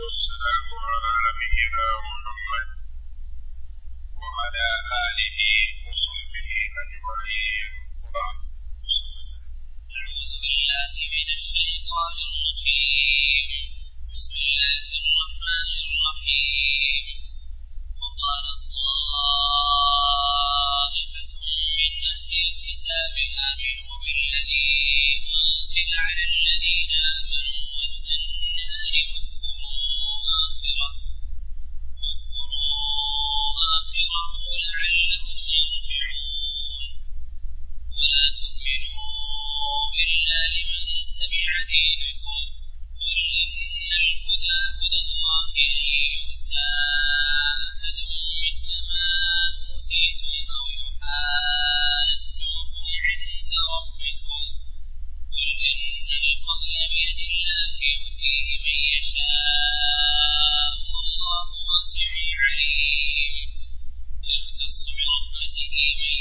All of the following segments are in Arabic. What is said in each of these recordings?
والسلام على نبينا محمد وعلى آله وصحبه أجمعين، وبعد. أعوذ بالله من الشيطان الرجيم. بسم الله الرحمن الرحيم. وقالت طائفة من أهل الكتاب آمنوا بالذي أنزل على الذين آمنوا وجه النهار واكفروا آخره لعلهم يرجعون. ولا تؤمنوا إلا لمن تبع دينكم. قل إن الهدى هدى الله أن يؤتى أحد مثل ما أوتيتم أو يحاجوكم عند ربكم. قل إن الفضل بيد الله يؤتيه من يشاء والله واسع عليم. يختص برحمته من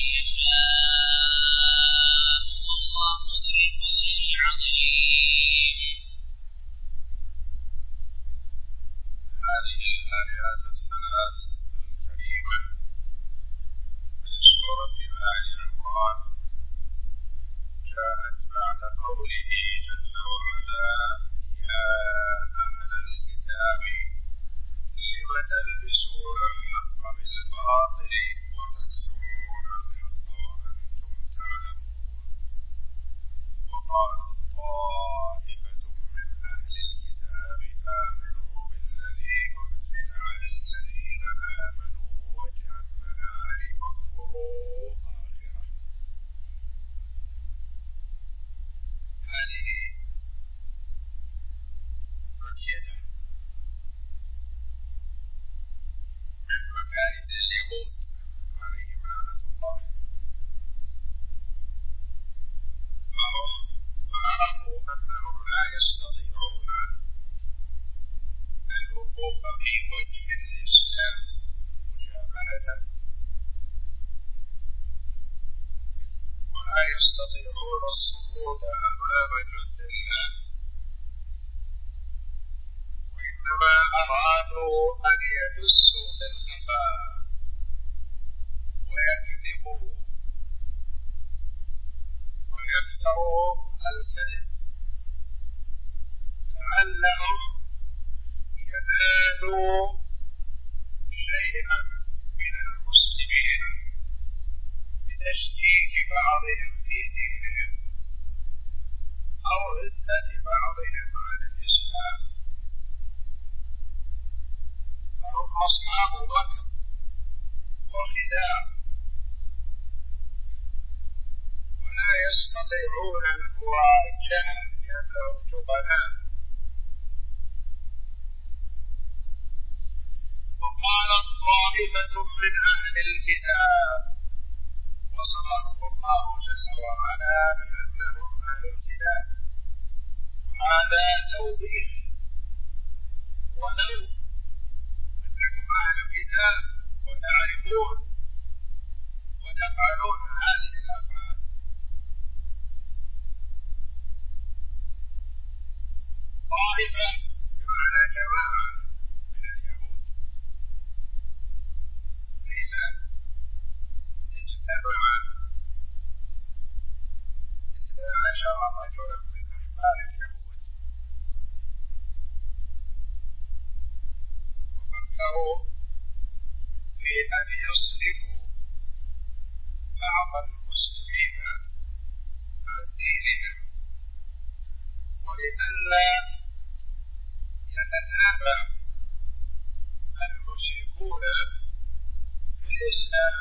يشاء والله ذو الفضل العظيم. هذه الآيات الثلاث الكريمة من سورة آل عمران جاءت بعد قوله جل وعلا: يا أهل الكتاب لم تلبسون الحق بالباطل وتكتمون الحق وأنتم تعلمون. وقالت طائفة من أهل الكتاب آمنوا بالذي أنزل على الذين آمنوا وجه النهار واكفروا آخره. هذه مكيدة من مكائد اليهود عليهم لعنة الله. فهم عرفوا أنهم لا يستطيعون الوقوف في وجه الإسلام مجابهة، ولا يستطيعون الصمود أمام جند الله، وإنما أرادوا أن يدسوا في الخفاء ويكذبوا ويفتروا الكذب لعلهم ينالوا شيئا من المسلمين بتشكيك بعضهم في دينهم أو ردة بعضهم عن الإسلام. فهم أصحاب مكر وخداع ولا يستطيعون المواجهة لأنهم جبناء. وقالت طائفة من أهل الكتاب، وصفهم الله جل وعلا بأنهم أهل الكتاب، وهذا توبيخ. ولو أنكم أهل الكتاب وتعرفون وتفعلون هذه الأفعال. طائفة بمعنى جماعة من اليهود، حين اجتمع 12 رجلا من أحبار اليهود وفكروا في أن يصرفوا بعض المسلمين عن دينهم، ولئلا يتتابع المشركون في الإسلام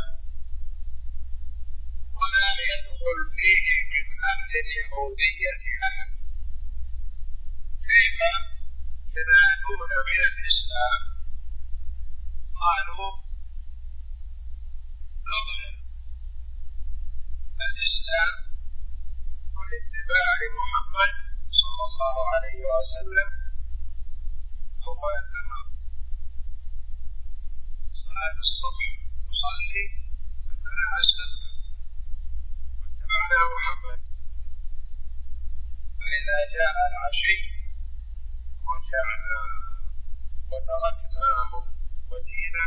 ولا يدخل فيه من أهل اليهودية أحد. كيف ينالون من الإسلام؟ قالوا نظهر الإسلام والاتباع لمحمد صلى الله عليه وسلم أول النهار، صلاة الصبح نصلي أننا أسلمنا واتبعنا محمد، فإذا جاء العشي رجعنا وتركناه ودينه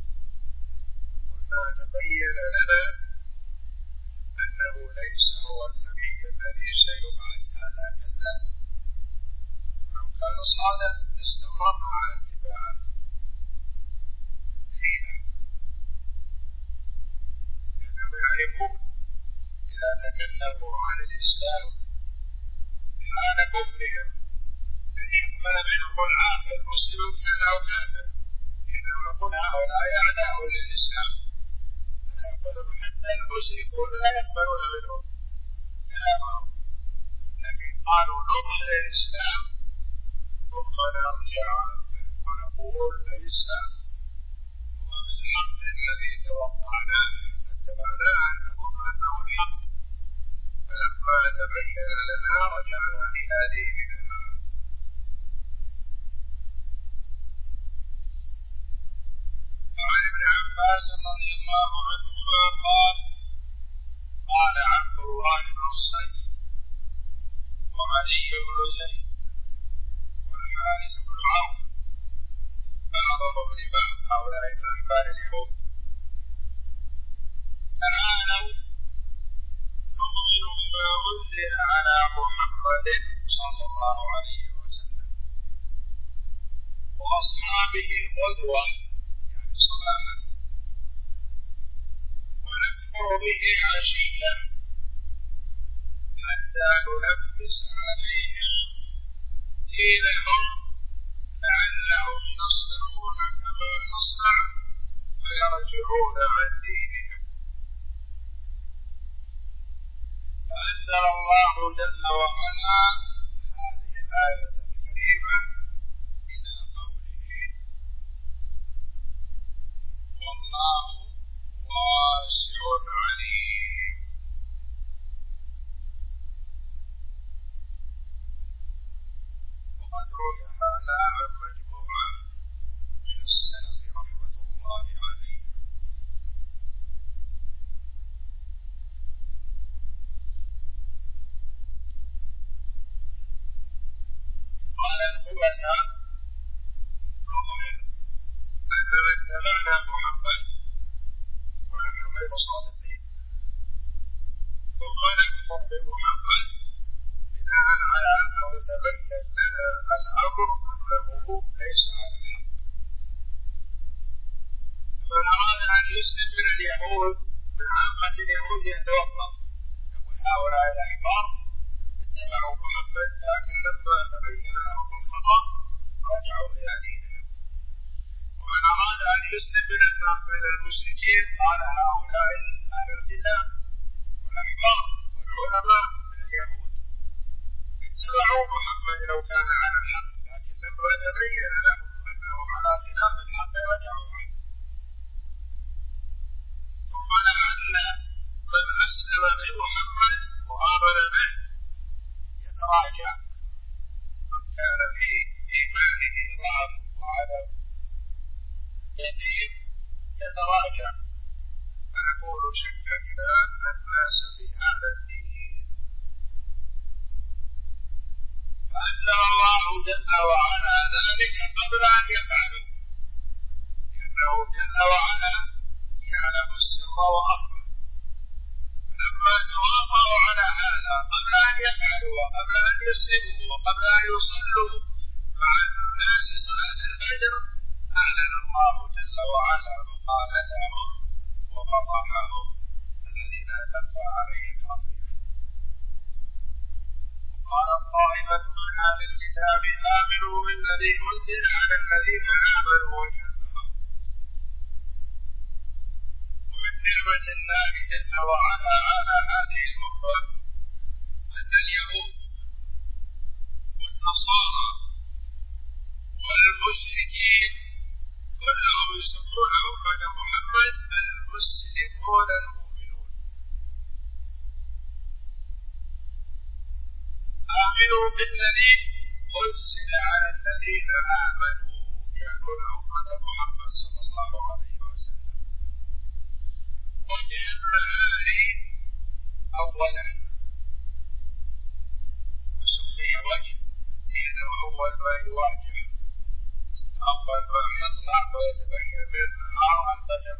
قلنا تبين لنا أنه ليس هو النبي الذي سيبعث، هذا كذاب. لو كان صادق استمرنا على اتباعه حين لأنهم يعرفون إذا تكلموا عن الإسلام حال كفرهم لن يقبل منهم العاقل مسلم كان أو كافر، لأنهم يقول هؤلاء أعداء للإسلام لا يقبلون، حتى المشركون لا يقبلون منهم كلامهم، لكن قالوا نظهر الإسلام ثم نرجع ونقول ليس هو بالحق الذي توقعناه اتبعناه نظن أنه الحق، فلما تبين لنا رجعنا إلى ديننا. فعن ابن عباس رضي الله عنهما قال قال عبد الله بن الصيف وعلي بن زيد والحارث بن عوف بعضهم لبعض، هؤلاء من أحبار اليهود، تعالوا نؤمن بما أنزل على محمد صلى الله عليه وسلم وأصحابه غدوة يعني صباحا، ونكفر به عشية حتى نلبس عليهم دينهم لعلهم يصنعون كما نصنع فيرجعون عن دينهم. فأنزل الله جل وعلا هذه الآية الكريمة إلى قوله والله واسع عليم. وقد روي هذا عن مجموعة من السلف رحمة الله عليهم. قال الخبثاء نظهر أننا اتبعنا محمد ونحن غير صادقين، ثم نكفر بمحمد بناء على أنه تبين لنا الأمر أنه ليس على الحق. فمن أراد أن يسلم من اليهود من عامة اليهود يتوقف، يقول هؤلاء الأحبار اتبعوا محمد لكن لما تبين لهم الخطأ رجعوا إلى دينهم. ومن أراد أن يسلم من المشركين قال هؤلاء أهل الكتاب والأحبار والعلماء من اليهود اتبعوا محمد لو كان على الحق، لكن لما تبين لهم أنه على خلاف الحق رجعوا عنه. ثم لعل من أسلم بمحمد وآمن به يتراجع، من كان في إيمانه ضعف وعدم يقين يتراجع، فنقول شككنا الناس في هذا الدين. فأنزل الله جل وعلا ذلك قبل أن يفعلوا، لأنه جل وعلا يعلم السر وأخفى، فلما تواطؤوا على هذا قبل أن يفعلوا وقبل أن يسلموا وقبل أن يصلوا مع الناس صلاة الفجر أعلن الله جل وعلا مقالتهم وفضحهم الذي لا تخفى عليه خافية. وقال طائفة من أهل الكتاب آمنوا بالذي أنزل على الذين آمنوا وجه النهار. ومن نعمة الله جل وعلا على هذه الأمة أن اليهود والنصارى والمشركين كلهم يسمون أمة محمد المسلمون المؤمنون. آمنوا بالذي أنزل على الذين آمنوا، يعنون أمة محمد صلى الله عليه وسلم. وجه النهار أولا، وسمي وجه لأنه أول ما يواجه، أو والماء يطلع ويتبين من النهار الفجر،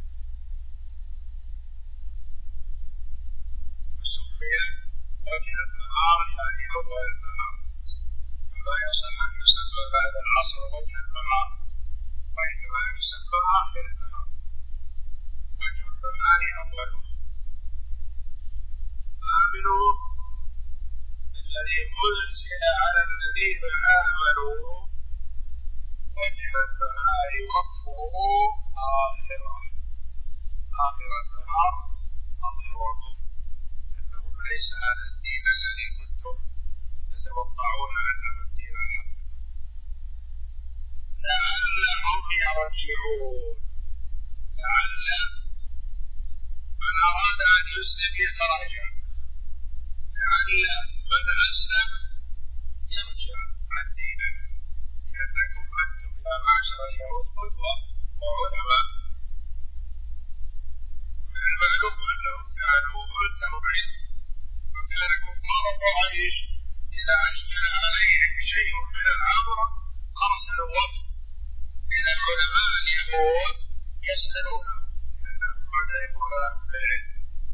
فسمي وجه النهار يعني أول النهار، فلا يصح أن يسمى بعد العصر وجه النهار، وإنما يسمى آخر النهار، وجه النهار أوله. آمنوا بالذي أنزل على الذين آمنوا وجه النهار واكفروا آخره، آخر النهار أظهر الكفر، إنه ليس هذا الدين الذي كنتم تتوقعون أنه الدين الحق. لعلهم يرجعون، لعل من أراد أن يسلم يتراجع، لعل من أسلم يرجع عن دينه، لأنكم أنتم يا معشر اليهود قدوة وعلماء، من المعلوم أنهم كانوا عندهم علم، وكان كفار قريش إذا أشكل عليهم شيء من الأمر أرسلوا وفد إلى علماء اليهود يسألونهم، لأنهم معترفون لهم بالعلم.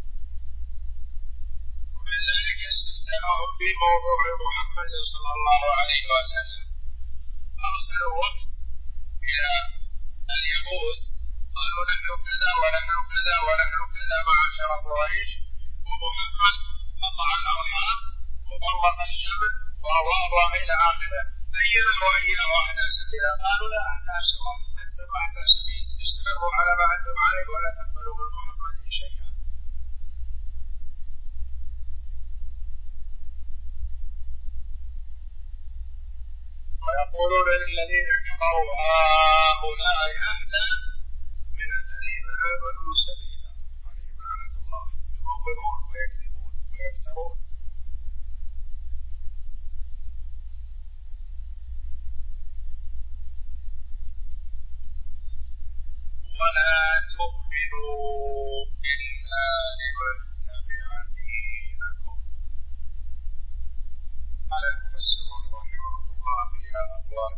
ومن ذلك استفتاءهم في موضوع محمد صلى الله عليه وسلم، أرسلوا وفد إلى اليهود قالوا نحن كذا ونحن كذا ونحن كذا معشر قريش، ومحمد قطع الأرحام وفرق الشمل وأواضع إلى آخره، أينا وإياه أهدى سبيلا؟ قالوا لا أهدى سواء، أنتم أهدى سبيل، استمروا على ما أنتم عليه ولا تقبلوا من محمد شيئا. ويقولون للذين كفروا هؤلاء أهدى من الذين آمنوا سبيلا، عليهم لعنة الله، يموهون ويكذبون ويفترون. ولا تؤمنوا إلا لمن تبع دينكم. قال المفسرون رحمهم الله فيها أقوال.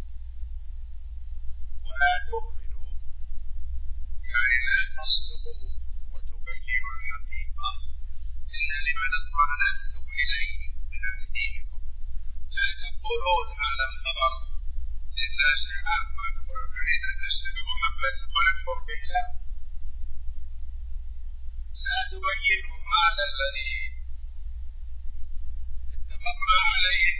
ولا تؤمنوا يعني لا تصدقوا وتبينوا الحقيقة إلا لمن اطمأننتم إليه من أهل دينكم. لا تقولون هذا الخبر للناس عامة، تقولون نريد أن نسلم بمحمد ثم نكفر به، لا تبينوا هذا الذي اتفقنا عليه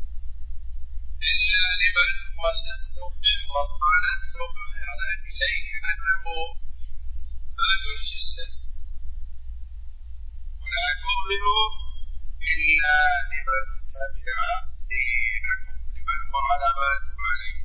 إلا لمن وثقتم به واطمأننتم إليه أنه ما يفشي السر. ولا تؤمنوا إلا لمن تبع دينكم، لمن هو على ما أنتم عليه.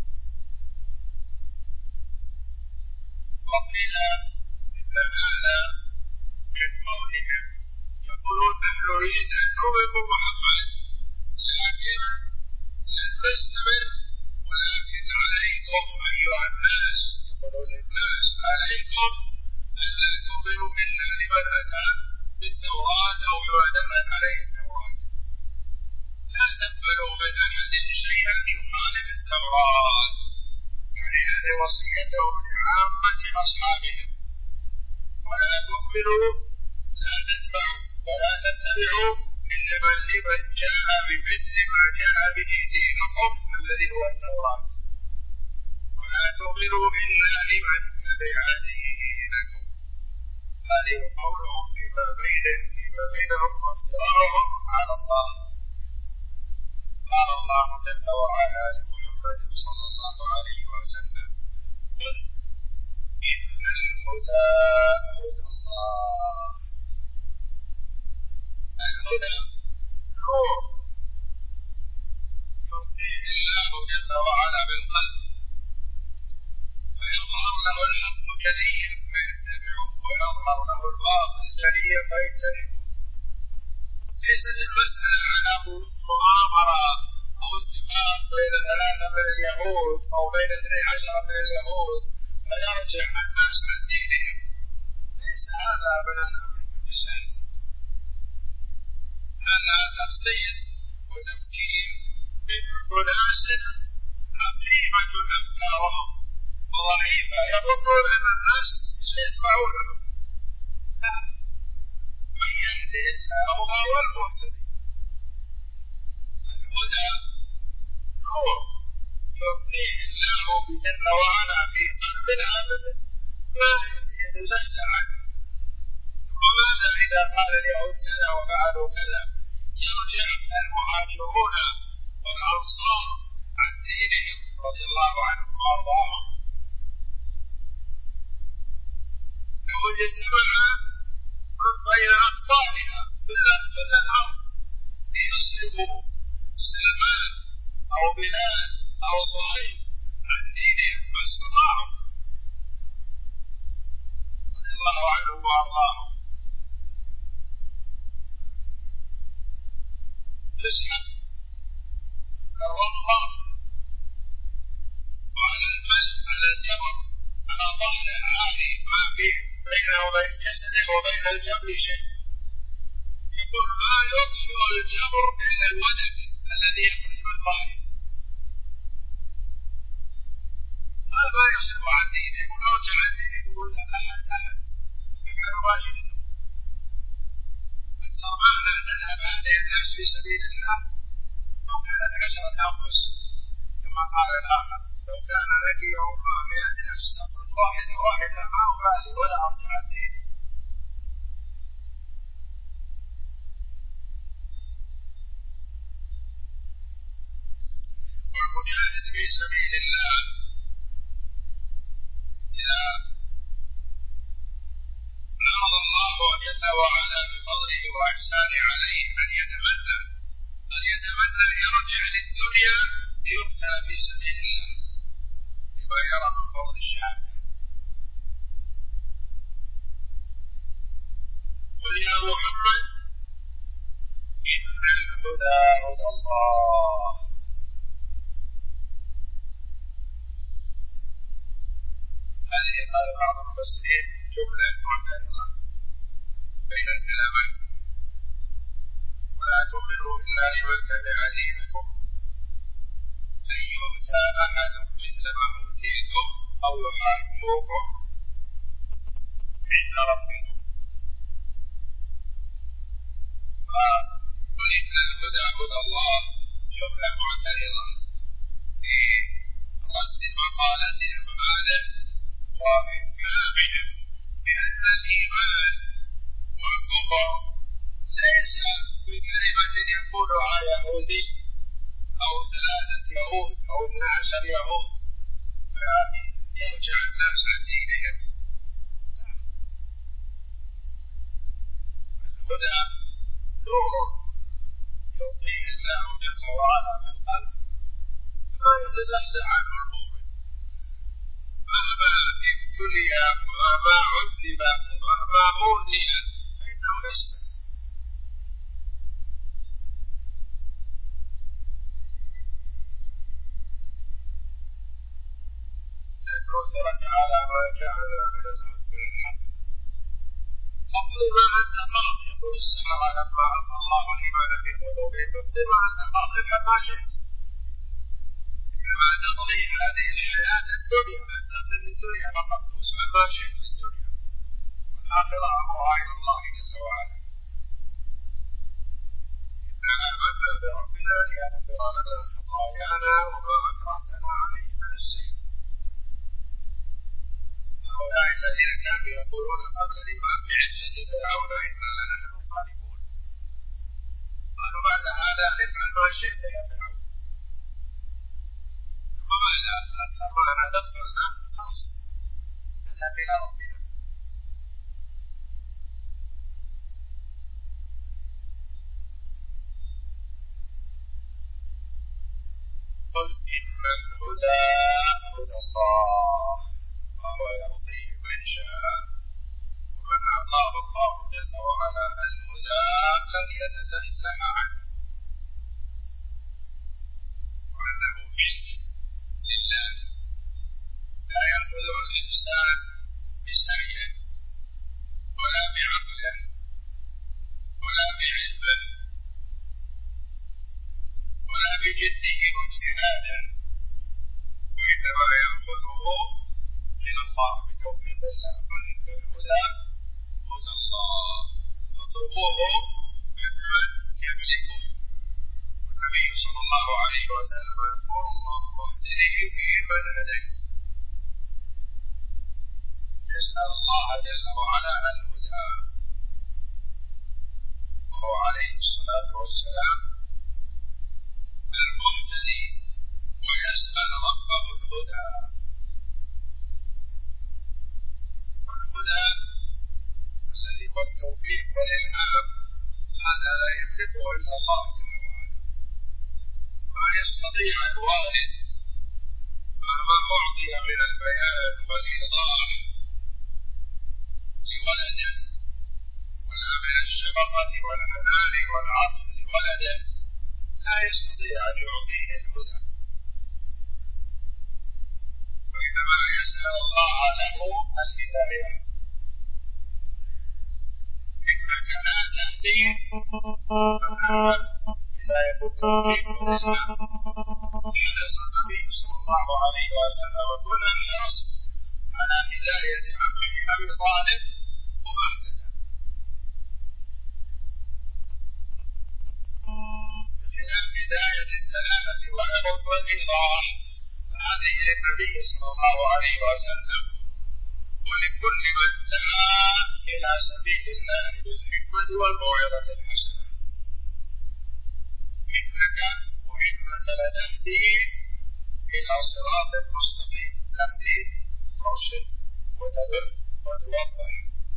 وقيل إن هذا من قولهم، يقولون نحن نريد أن نؤمن بمحمد لكن لن نستمر، ولكن عليكم أيها الناس، يقولون للناس عليكم أن لا تؤمنوا إلا لمن أتى بالتوراة أو بما دلت عليه التوراة، لا تقبلوا من أحد شيئا يخالف التوراة، يعني هذه وصيتهم لعامة أصحابهم. ولا تؤمنوا لا تتبعوا ولا تتبعوا إلا لمن جاء بمثل ما جاء به دينكم الذي هو التوراة. ولا تؤمنوا إلا لمن تبع دينكم. هذه قولهم فيما بينهم وافتراءهم على الله. قال الله جل وعلا لمحمد صلى الله عليه وسلم: قل إن الهدى هدى الله. الهدى نور يلقيه الله جل وعلا بالقلب، فيظهر له الحق جليا فيتبعه، ويظهر له الباطل جليا فيجتنبه. ليست المسألة على مؤامرة أو اتفاق بين 3 من اليهود أو بين 12 من اليهود فيرجع الناس عن دينهم، ليس هذا من الأمر بالسهل، هذا تخطيط وتفكير من مناسب عقيمة أفكارهم وضعيفة يظنون أن الناس سيتبعونهم. لا، من يهدي الله هو المهتدي. الهدى نور يعطيه الله جل وعلا في قلب العبد ما يتزحزح عنه. وماذا إذا قال اليهود كذا وفعلوا كذا؟ يرجع المهاجرون والأنصار عن دينهم رضي الله عنهم وأرضاهم. لو اجتمع من بين أقطارها كل الأرض ليصرفوا سلمان أو بلال أو صهيب عن دينهم ما استطاعوا رضي الله عنهم وأرضاهم. تسحب الرمضة وعلى المل على الجبر على ظهره عاري ما فيه بينه وبين جسده وبين الجبر شيء. يقول ما يطفئ الجبر إلا الودك الذي يخرج من ظهره. ما يصرف عن دينه. يقول ارجع عن دينه. يقول أحد افعلوا ما شئتم. معنى تذهب هذه النفس في سبيل الله لو كانت 10 أنفس كما قال الآخر. لو كان لك يوم 100 نفس تخرج واحدة ما أبالي ولا أرجع عن ديني. والمجاهد في سبيل الله إذا عرض الله جل وعلا بفضله وإحسانه عليه أن يتمنى يرجع للدنيا ليقتل في سبيل الله لما يرى من فضل الشهادة. قل يا محمد إن الهدى هدى الله. هذه قال بعض المفسرين جملة معترضة بين الكلامين. ولا تؤمنوا إلا لمن تبع دينكم أن يؤتى أحد مثل ما أوتيتم أو يحاجوكم عند ربكم. قل إن الهدى هدى الله جملة معترضة في رد مقالتهم هذا وإفهامهم بأن الإيمان والكفر ليس بكلمة يقولها يهودي أو 3 يهود أو 12 يهود فيرجع الناس عن دينهم. الهدى نور يعطيه الله جل وعلا في القلب ما يتزحزح عنه المؤمن مهما ابتلي ومهما عذب ومهما أوذي فإنه يصبر. لأنه ثبت على ما جاءنا من الحق. فاقض ما أنت قاض. يقول السحرة لما ألقى الله الإيمان في قلوبهم اقض ما أنت قاض افعل ما شئت. إنما تقضي هذه الحياة الدنيا أن تقضي في الدنيا فقط واسمع ما شئت في الدنيا والآخرة أمرها إلى الله جل وعلا. إنا آمنا بربنا ليغفر لنا خطايانا وما أكرهتنا عليه من السحر. هؤلاء الذين كانوا يقولون قبل الإيمان بعزة فرعون إنا لنحن الغالبون قالوا بعد هذا افعل ما شئت يا فرعون. وماذا أكثر ما أنا تقتلنا خلاص نذهب إلى ربنا. قل إن الهدى هدى الله وهو يرضيه من شاء ومن أعطاه الله جل وعلا الهدى لم يتزحزح عنه وأنه ملك لله لا يأخذه الإنسان بسعيه ولا بعقله ولا بعلمه ولا بجده واجتهاده وإن وإنما يأخذه من الله بتوفيق الله. قل إن الهدى هدى الله فاطلبوه ممن يملكه. والنبي صلى الله عليه وسلم يقول اللهم اهدني فيمن هديت. يسأل الله جل وعلا الهدى، وهو عليه الصلاة والسلام المهتدي، ويسأل ربه الهدى. والهدى الذي هو التوفيق والإلهام هذا لا يملكه إلا الله جل وعلا. ما يستطيع الوالد مهما أعطي من البيان والإيضاح لولده ولا من الشفقة والحنان والعطف لولده لا يستطيع أن يعطيه الهدى، وإنما يسأل الله له الهداية. إنك لا تهدي هداية التوفيق والإلهام. حرص النبي صلى الله عليه وسلم كل الحرص على هداية عمه أبي طالب وما اهتدى، بخلاف هداية الدلالة والعظم والإيضاح فهذه للنبي صلى الله عليه وسلم ولكل من دعا إلى سبيل الله بالحكمة والموعظة الحسنة. إنك وإنك لتهدي إلى صراط مستقيم. تهدي ترشد وتدل وتوضح.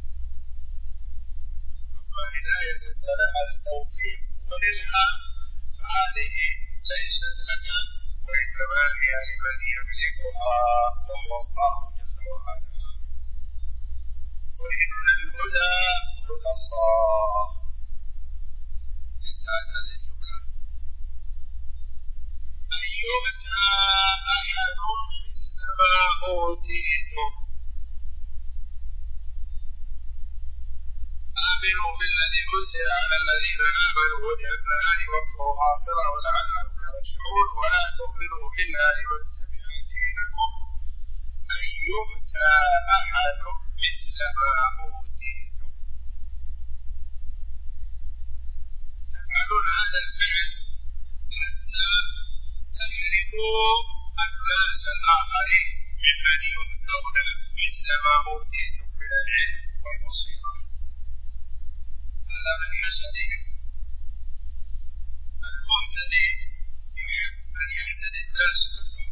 أما هداية التوفيق والإلهام فهذه ليست لك، وإنما هي لمن يملكها وهو الله جل وعلا. قل إن الهدى هدى الله. انتهت هذه الجملة. أن يؤتى أحد مثل ما أوتيتم. آمنوا بالذي أنزل على الذين آمنوا وجه النهار واكفروا آخره لعلهم يرجعون ولا تؤمنوا إلا لمن تبع دينكم. أن يؤتى أحد مثل ما أوتيتم. تفعلون هذا الفعل حتى تحرموا الناس الآخرين من أن يؤتون مثل ما أوتيتم من العلم والبصيرة. هذا من حسدهم. المهتدي يحب أن يهتدي الناس كلهم،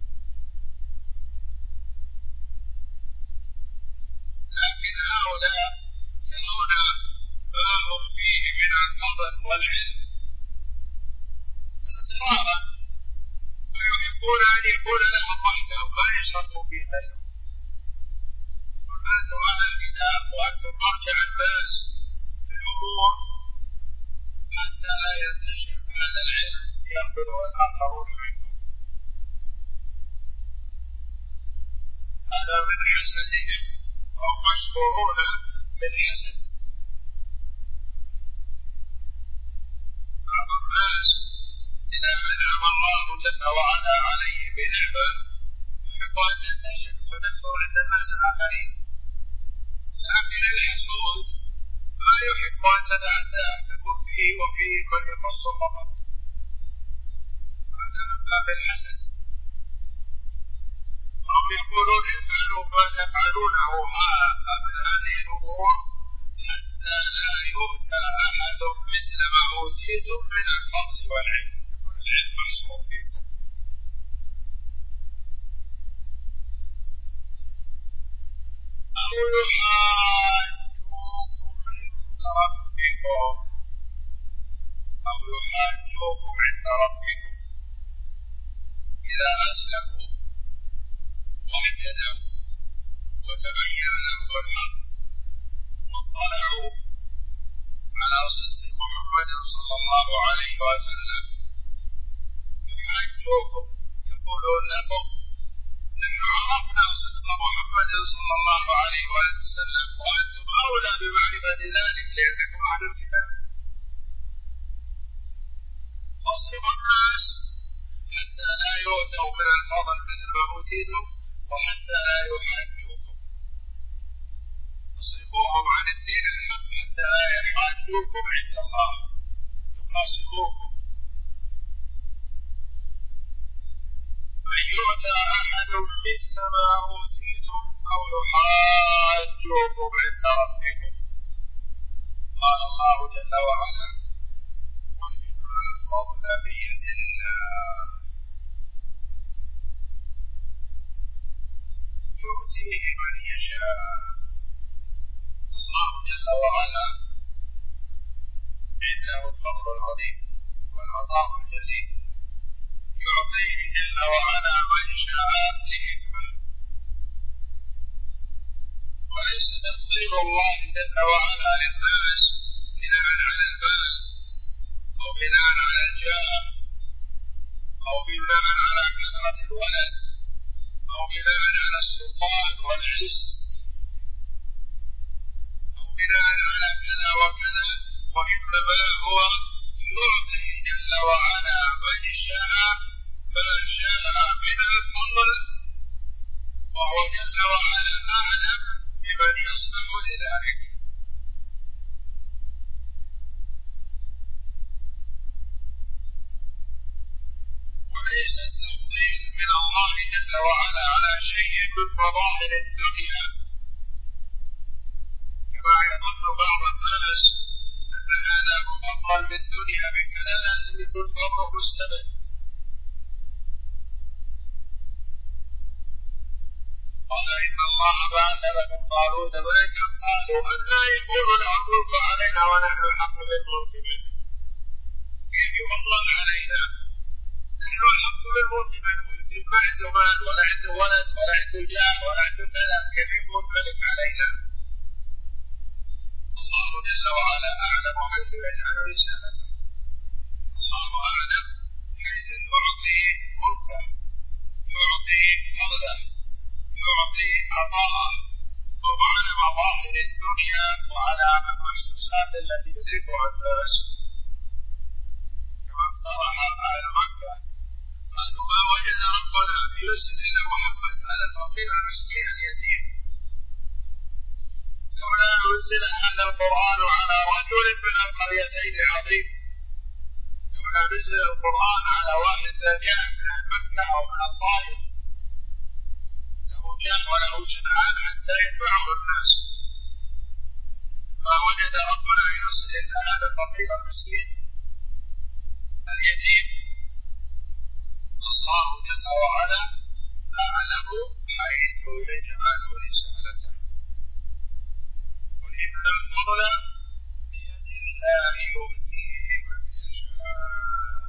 لكن هؤلاء يرون ما هم فيه من الفضل والعلم اغترارا، ويحبون أن يكون لهم وحدهم ما يشركوا فيه غيرهم. قل أنتم أهل الكتاب وأنتم مرجع الناس في الأمور حتى لا ينتشر هذا العلم يأخذه الآخرون منكم. هذا من حسدهم، وهم مشهورون بالحسد. بعض الناس إذا أنعم الله جل وعلا عليه بنعمة يحب أن تنتشر وتكثر عند الناس الآخرين، لكن الحسود ما يحب أن تتعداه، تكون فيه وفيه من يخص فقط. هذا من باب الحسد. هم يقولون افعلوا ما تفعلونه من هذه الأمور حتى لا يؤتى أحد مثل ما أوتيتم من الفضل والعلم، يكون العلم محصور فيكم. أو يحاجوكم عند ربكم إذا أسلموا واهتدوا وتبين لهم الحق واطلعوا على صدق محمد صلى الله عليه وسلم. يحاجوكم، يقولون لكم نحن عرفنا صدق محمد صلى الله عليه وسلم وأنتم أولى بمعرفة ذلك لأنكم أهل الكتاب. فاصرفوا الناس حتى لا يؤتوا يعطوا من الفضل مثل ما أوتيتم وحتى لا يحاجوكم. اصرفوهم عن الدين الحق حتى لا يحاجوكم عند الله يخاصموكم. أن يؤتى أحد مثل ما أوتيتم أو يحاجوكم عند ربكم. قال الله جل وعلا قل إن الفضل بيد الله يؤتيه من يشاء. الله جل وعلا عنده الفضل العظيم والعطاء الجزيل، يعطيه جل وعلا من شاء لحكمة، وليس تفضيل الله جل وعلا للناس بناء على المال أو بناء على الجاه أو بناء على كثرة الولد أو بناء على السلطان والعز أو بناء على كذا وكذا، وإنما هو يعطي جل وعلا من شاء ما شاء من الفضل، وهو جل وعلا أعلم بمن يصلح لذلك. وليس التفضيل من الله جل وعلا على شيء من مظاهر الدنيا كما يظن بعض الناس أن هذا مفضل بالدنيا بكذا لازم يكون فضله مستمر. قال إن الله بعث لكم طالوت ملكا قالوا أنى يكون له الملك علينا ونحن أحق بالملك منه. كيف يفضل علينا؟ نحن أحق بالملك منه، يمكن ما عنده مال ولا عنده ولد ولا عنده جاه ولا عنده كذا، كيف يكون ملك علينا؟ الله جل وعلا أعلم حيث يجعل رسالته، الله أعلم حيث يعطي ملكه، يعطي فضله، يعطي عطاءه، وهو على مظاهر الدنيا وعلى المحسوسات التي يدركها الناس. كما اقترح أهل مكة قالوا ما وجد ربنا يرسل إلا محمد على الفقير المسكين اليتيم، لولا أنزل هذا القرآن على رجل من القريتين عظيم، لولا نزل القرآن على واحد ذكاء من مكة أو من الطائف له جاه وله شنعان حتى يتبعه الناس، ما وجد ربنا يرسل إلا هذا الفقير المسكين اليتيم. الله جل وعلا أعلم حيث يجعل رسالته. قل إن الفضل بيد الله يؤتيه من يشاء،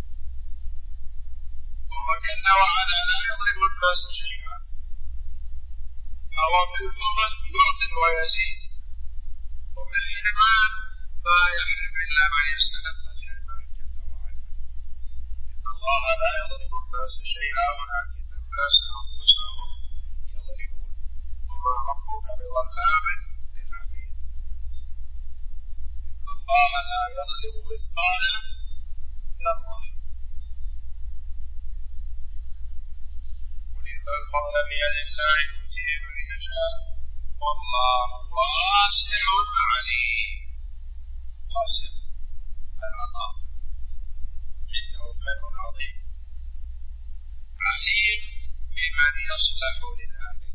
وهو جل وعلا لا يظلم الناس شيئا، فهو في الفضل يعطي ويزيد، وفي الحرمان ما يحرم إلا من يستحق الحرمان جل وعلا. إن الله لا يظلم الناس شيئا ولكن الناس أنفسهم يظلمون، وما ربك بظلام للعبيد. إن الله لا يظلم مثقال ذرة. قل إن الفضل بيد الله يؤتيه من يشاء والله واسع عليم. واسع العطاء عنده خير عظيم، عليم بمن يصلح لذلك،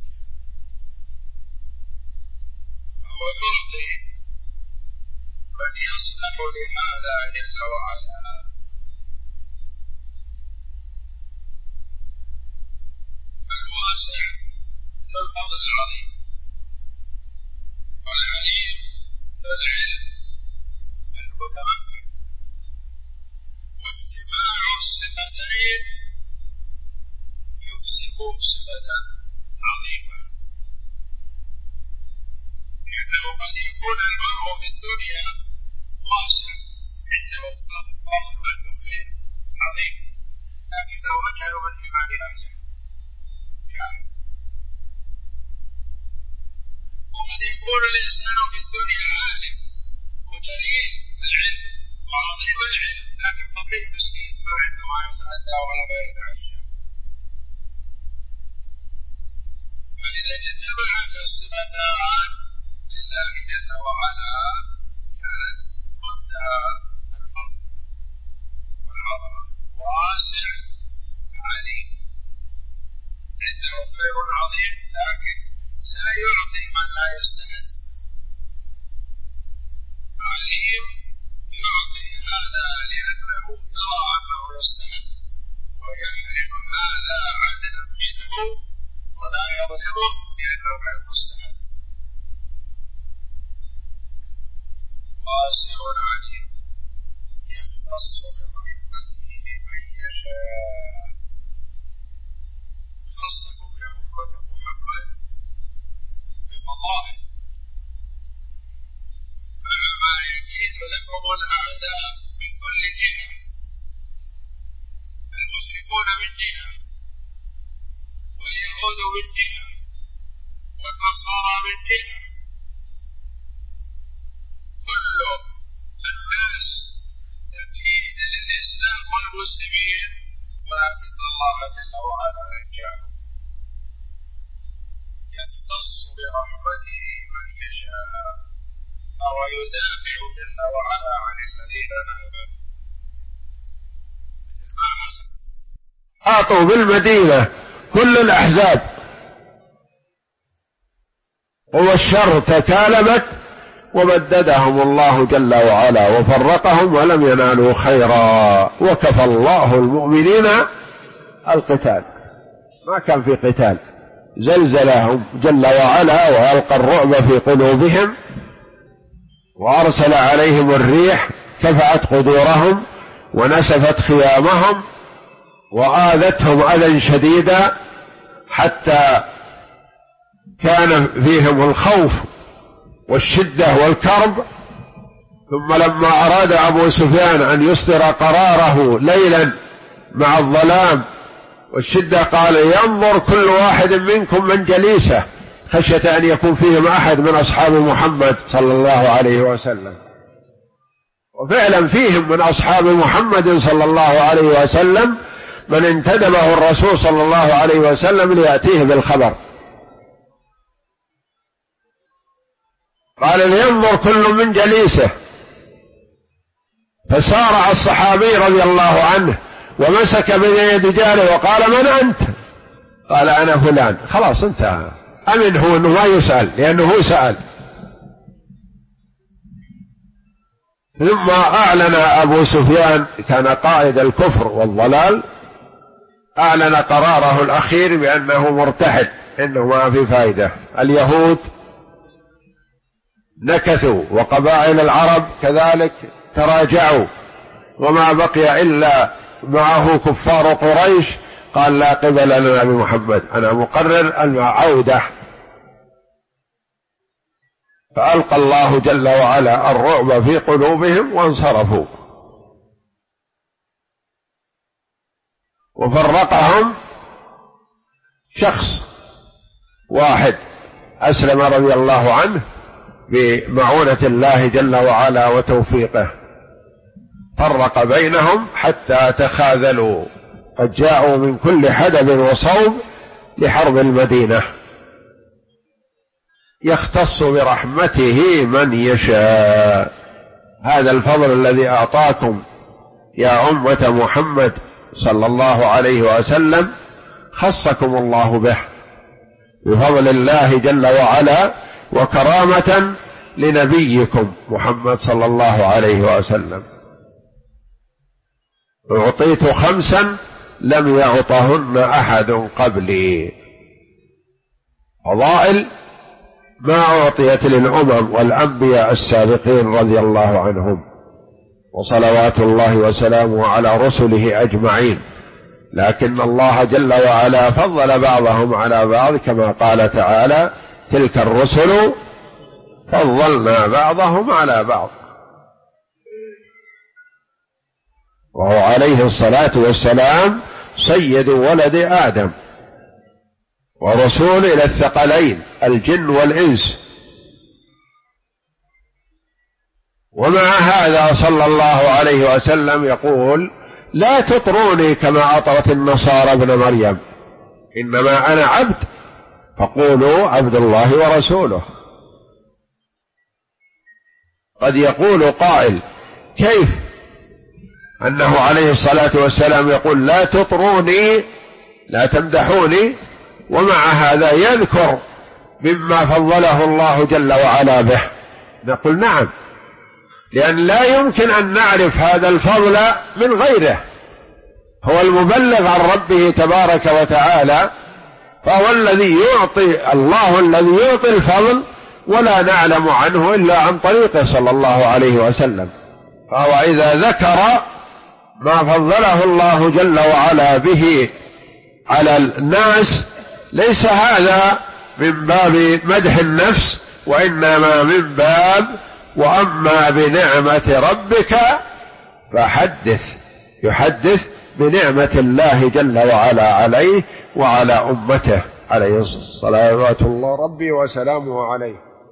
فهو يعطي من يصلح لهذا جل وعلا. الواسع ذو الفضل العظيم، والعليم ذو العلم المتمكن، واجتماع الصفتين يكسب صفة عظيمة، لأنه قد يكون المرء في الدنيا واسع عنده فضل وعنده خير عظيم، لكنه أجهل من حمار أهله، جاهل. وقد يكون الإنسان في الدنيا عالم وجليل العلم وعظيم العلم، لكن فقير مسكين ما عنده ما يتغدى ولا ما يتعشى، اجتمعت الصفتان لله جل وعلا كانت منتهى الفضل والعظمة. واسع عليم، عنده خير عظيم لكن لا يعطي من لا يستحق. عليم يعطي هذا لأنه يرى أنه يستحق، ويحرم هذا عدلا منه ولا يظلمه لأنه غير مستحق. واسع عليم يختص برحمته من يشاء. خصكم يا أمة محمد بفضائل مع ما يكيد لكم الأعداء من كل جهة، المشركون من جهة، واليهود من جهة، والنصارى من جهة، كل الناس تكيد للإسلام والمسلمين، ولكن الله جل وعلا نجاهم. يختص برحمته من يشاء، أو يدافع جل وعلا عن الذين آمنوا. مثل ما حصل أعطوا بالمدينة كل الأحزاب والشر تكالبت، وبددهم الله جل وعلا وفرقهم ولم ينالوا خيرا، وكفى الله المؤمنين القتال. ما كان في قتال، زلزلهم جل وعلا وألقى الرعب في قلوبهم، وأرسل عليهم الريح كفأت قدورهم ونسفت خيامهم وآذتهم أذى شديدا، حتى كان فيهم الخوف والشدة والكرب. ثم لما أراد أبو سفيان أن يصدر قراره ليلا مع الظلام والشدة قال: ينظر كل واحد منكم من جليسه، خشية أن يكون فيهم أحد من أصحاب محمد صلى الله عليه وسلم. وفعلا فيهم من أصحاب محمد صلى الله عليه وسلم من انتدبه الرسول صلى الله عليه وسلم ليأتيه بالخبر. قال: لينظر كل من جليسه. فسارع الصحابي رضي الله عنه ومسك بين يد جاره وقال: من أنت؟ قال: أنا فلان. خلاص انتهى، أمن هو أنه ما يسأل لأنه هو سأل. ثم أعلن أبو سفيان، كان قائد الكفر والضلال، أعلن قراره الأخير بأنه مرتحل، إنه ما في فائدة. اليهود نكثوا وقبائل العرب كذلك تراجعوا، وما بقي إلا معه كفار قريش. قال: لا قبل لنا بمحمد، أنا مقرر العودة. فألقى الله جل وعلا الرعب في قلوبهم وانصرفوا، وفرقهم شخص واحد أسلم رضي الله عنه بمعونة الله جل وعلا وتوفيقه، فرق بينهم حتى تخاذلوا، قد جاءوا من كل حدب وصوب لحرب المدينة. يختص برحمته من يشاء. هذا الفضل الذي أعطاكم يا أمة محمد صلى الله عليه وسلم خصكم الله به بفضل الله جل وعلا، وكرامة لنبيكم محمد صلى الله عليه وسلم. أعطيت 5 لم يعطهن أحد قبلي، فضائل ما أعطيت للأمم والأنبياء السابقين رضي الله عنهم، وصلوات الله وسلامه على رسله أجمعين. لكن الله جل وعلا فضل بعضهم على بعض، كما قال تعالى: تلك الرسل فضلنا بعضهم على بعض. وهو عليه الصلاة والسلام سيد ولد آدم، ورسول إلى الثقلين الجن والإنس. ومع هذا صلى الله عليه وسلم يقول: لا تطروني كما أطرت النصارى ابن مريم، إنما أنا عبد فقولوا عبد الله ورسوله. قد يقول قائل: كيف أنه عليه الصلاة والسلام يقول لا تطروني لا تمدحوني، ومع هذا يذكر مما فضله الله جل وعلا به؟ نقول: نعم، لأن لا يمكن أن نعرف هذا الفضل من غيره، هو المبلغ عن ربه تبارك وتعالى، فهو الذي يعطي، الله الذي يعطي الفضل، ولا نعلم عنه إلا عن طريقه صلى الله عليه وسلم. فهو إذا ذكر ما فضله الله جل وعلا به على الناس ليس هذا من باب مدح النفس، وإنما من باب وأما بنعمة ربك فحدث، يحدث بنعمة الله جل وعلا عليه وعلى أمته عليه صلوات الله ربي وسلامه عليه.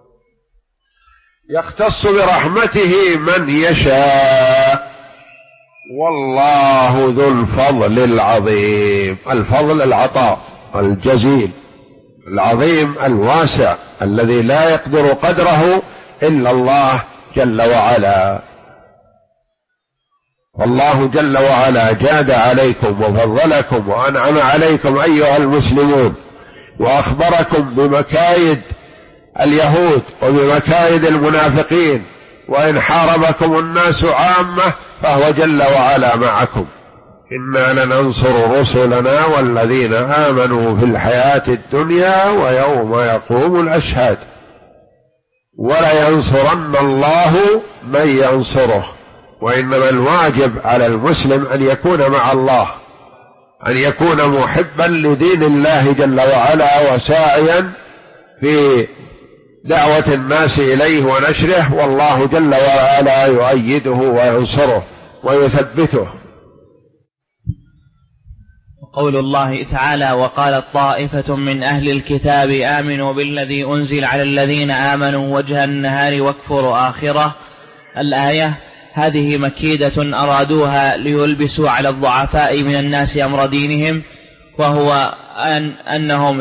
يختص برحمته من يشاء، والله ذو الفضل العظيم. الفضل العطاء الجزيل العظيم الواسع الذي لا يقدر قدره إلا الله جل وعلا. والله جل وعلا جاد عليكم وفضلكم وأنعم عليكم أيها المسلمون، وأخبركم بمكايد اليهود وبمكايد المنافقين، وإن حاربكم الناس عامة فهو جل وعلا معكم. إنا لننصر رسلنا والذين آمنوا في الحياة الدنيا ويوم يقوم الأشهاد، ولينصرن الله من ينصره. وإنما الواجب على المسلم أن يكون مع الله، أن يكون محبا لدين الله جل وعلا وساعيا في دعوة الناس إليه ونشره، والله جل وعلا يؤيده وينصره ويثبته. قول الله تعالى: وقالت طائفة من أهل الكتاب آمنوا بالذي أنزل على الذين آمنوا وجه النهار واكفروا آخره. الآية هذه مكيدة أرادوها ليلبسوا على الضعفاء من الناس أمر دينهم، وهو أنهم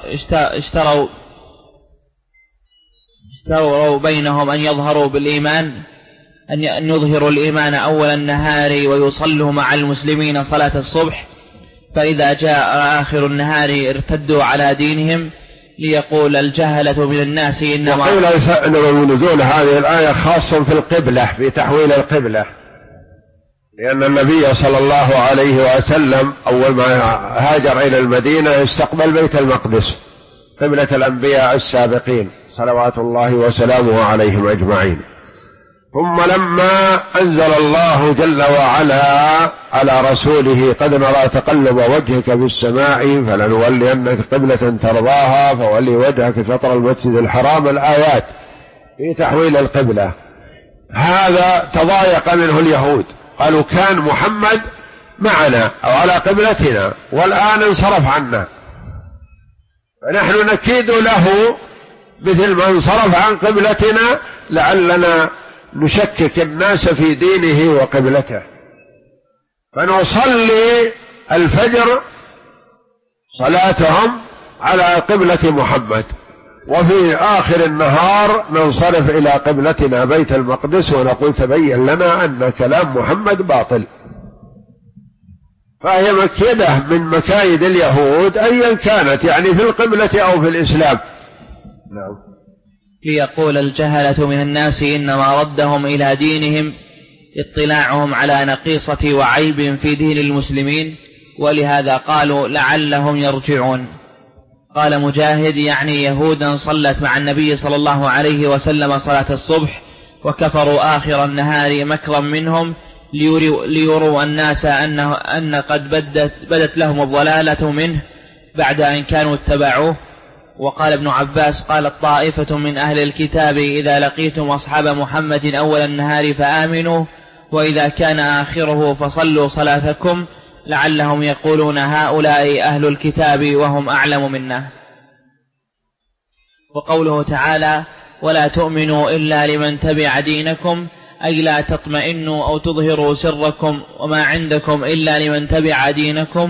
اشتروا بينهم أن يظهروا بالإيمان، أن يظهروا الإيمان أول النهار ويصلوا مع المسلمين صلاة الصبح، فإذا جاء آخر النهار ارتدوا على دينهم، ليقول الجهلة من الناس إنما. وقيل إن نزول هذه الآية خاص في القبلة، في تحويل القبلة، لأن النبي صلى الله عليه وسلم أول ما هاجر إلى المدينة استقبل بيت المقدس قبلة الأنبياء السابقين صلوات الله وسلامه عليهم أجمعين. ثم لما أنزل الله جل وعلا على رسوله: قد نرى تقلب وجهك في السماء فلنولينك قبلة ترضاها فولي وجهك شطر المسجد الحرام، الآيات في تحويل القبلة. هذا تضايق منه اليهود، قالوا كان محمد معنا أو على قبلتنا والآن انصرف عنا، فنحن نكيد له مثل ما انصرف عن قبلتنا لعلنا نشكك الناس في دينه وقبلته، فنصلي الفجر صلاتهم على قبلة محمد، وفي آخر النهار ننصرف إلى قبلتنا بيت المقدس ونقول تبين لنا أن كلام محمد باطل. فهي مكيدة من مكايد اليهود أيا كانت، يعني في القبلة أو في الإسلام. نعم. ليقول الجهلة من الناس إنما ردهم إلى دينهم اطلاعهم على نقيصة وعيب في دين المسلمين، ولهذا قالوا لعلهم يرجعون. قال مجاهد: يعني يهودا صلت مع النبي صلى الله عليه وسلم صلاة الصبح وكفروا آخر النهار مكرا منهم ليروا الناس أن قد بدت لهم الضلالة منه بعد أن كانوا اتبعوه. وقال ابن عباس: قالت طائفة من أهل الكتاب إذا لقيتم أصحاب محمد أول النهار فآمنوا، وإذا كان آخره فصلوا صلاتكم، لعلهم يقولون هؤلاء أهل الكتاب وهم أعلم منا. وقوله تعالى: ولا تؤمنوا إلا لمن تبع دينكم، أي لا تطمئنوا أو تظهروا سركم وما عندكم إلا لمن تبع دينكم.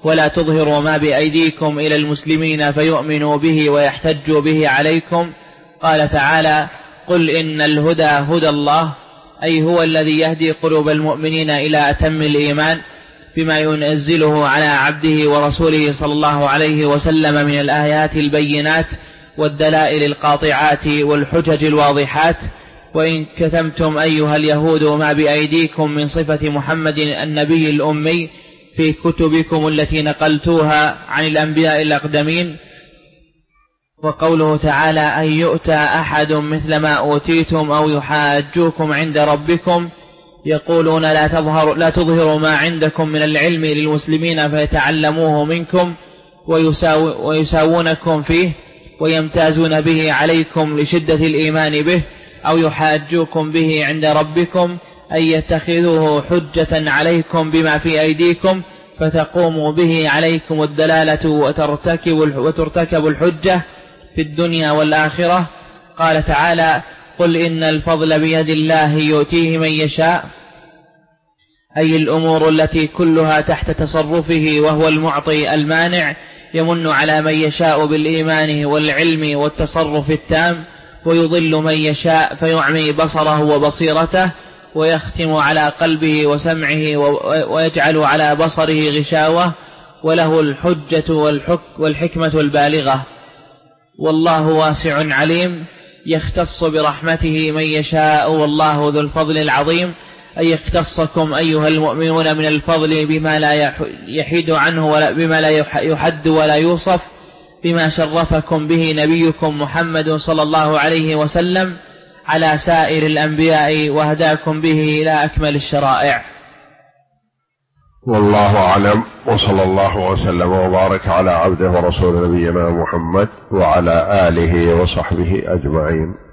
ولا تظهروا ما بأيديكم إلى المسلمين فيؤمنوا به ويحتجوا به عليكم. قال تعالى: قل إن الهدى هدى الله، أي هو الذي يهدي قلوب المؤمنين إلى أتم الإيمان بما ينزله على عبده ورسوله صلى الله عليه وسلم من الآيات البينات والدلائل القاطعات والحجج الواضحات. وإن كتمتم أيها اليهود ما بأيديكم من صفة محمد النبي الأمي في كتبكم التي نقلتوها عن الأنبياء الأقدمين. وقوله تعالى: أن يؤتى أحد مثل ما أوتيتم أو يحاجوكم عند ربكم يقولون لا تظهروا ما عندكم من العلم للمسلمين فيتعلموه منكم ويساوونكم فيه ويمتازون به عليكم لشدة الإيمان به، أو يحاجوكم به عند ربكم أن يتخذوه حجة عليكم بما في أيديكم فتقوموا به عليكم الدلالة وترتكب الحجة في الدنيا والآخرة. قال تعالى: قل إن الفضل بيد الله يؤتيه من يشاء، أي الأمور التي كلها تحت تصرفه وهو المعطي المانع، يمن على من يشاء بالإيمان والعلم والتصرف التام، ويضل من يشاء فيعمي بصره وبصيرته، ويختم على قلبه وسمعه ويجعل على بصره غشاوة، وله الحجة والحكمة البالغة. والله واسع عليم، يختص برحمته من يشاء، والله ذو الفضل العظيم. أي يختصكم أيها المؤمنون من الفضل بما لا يحيد عنه بما لا يحد ولا يوصف، بما شرفكم به نبيكم محمد صلى الله عليه وسلم على سائر الأنبياء، وهداكم به إلى أكمل الشرائع. والله أعلم، وصلى الله وسلم وبارك على عبده ورسول نبينا محمد وعلى آله وصحبه أجمعين.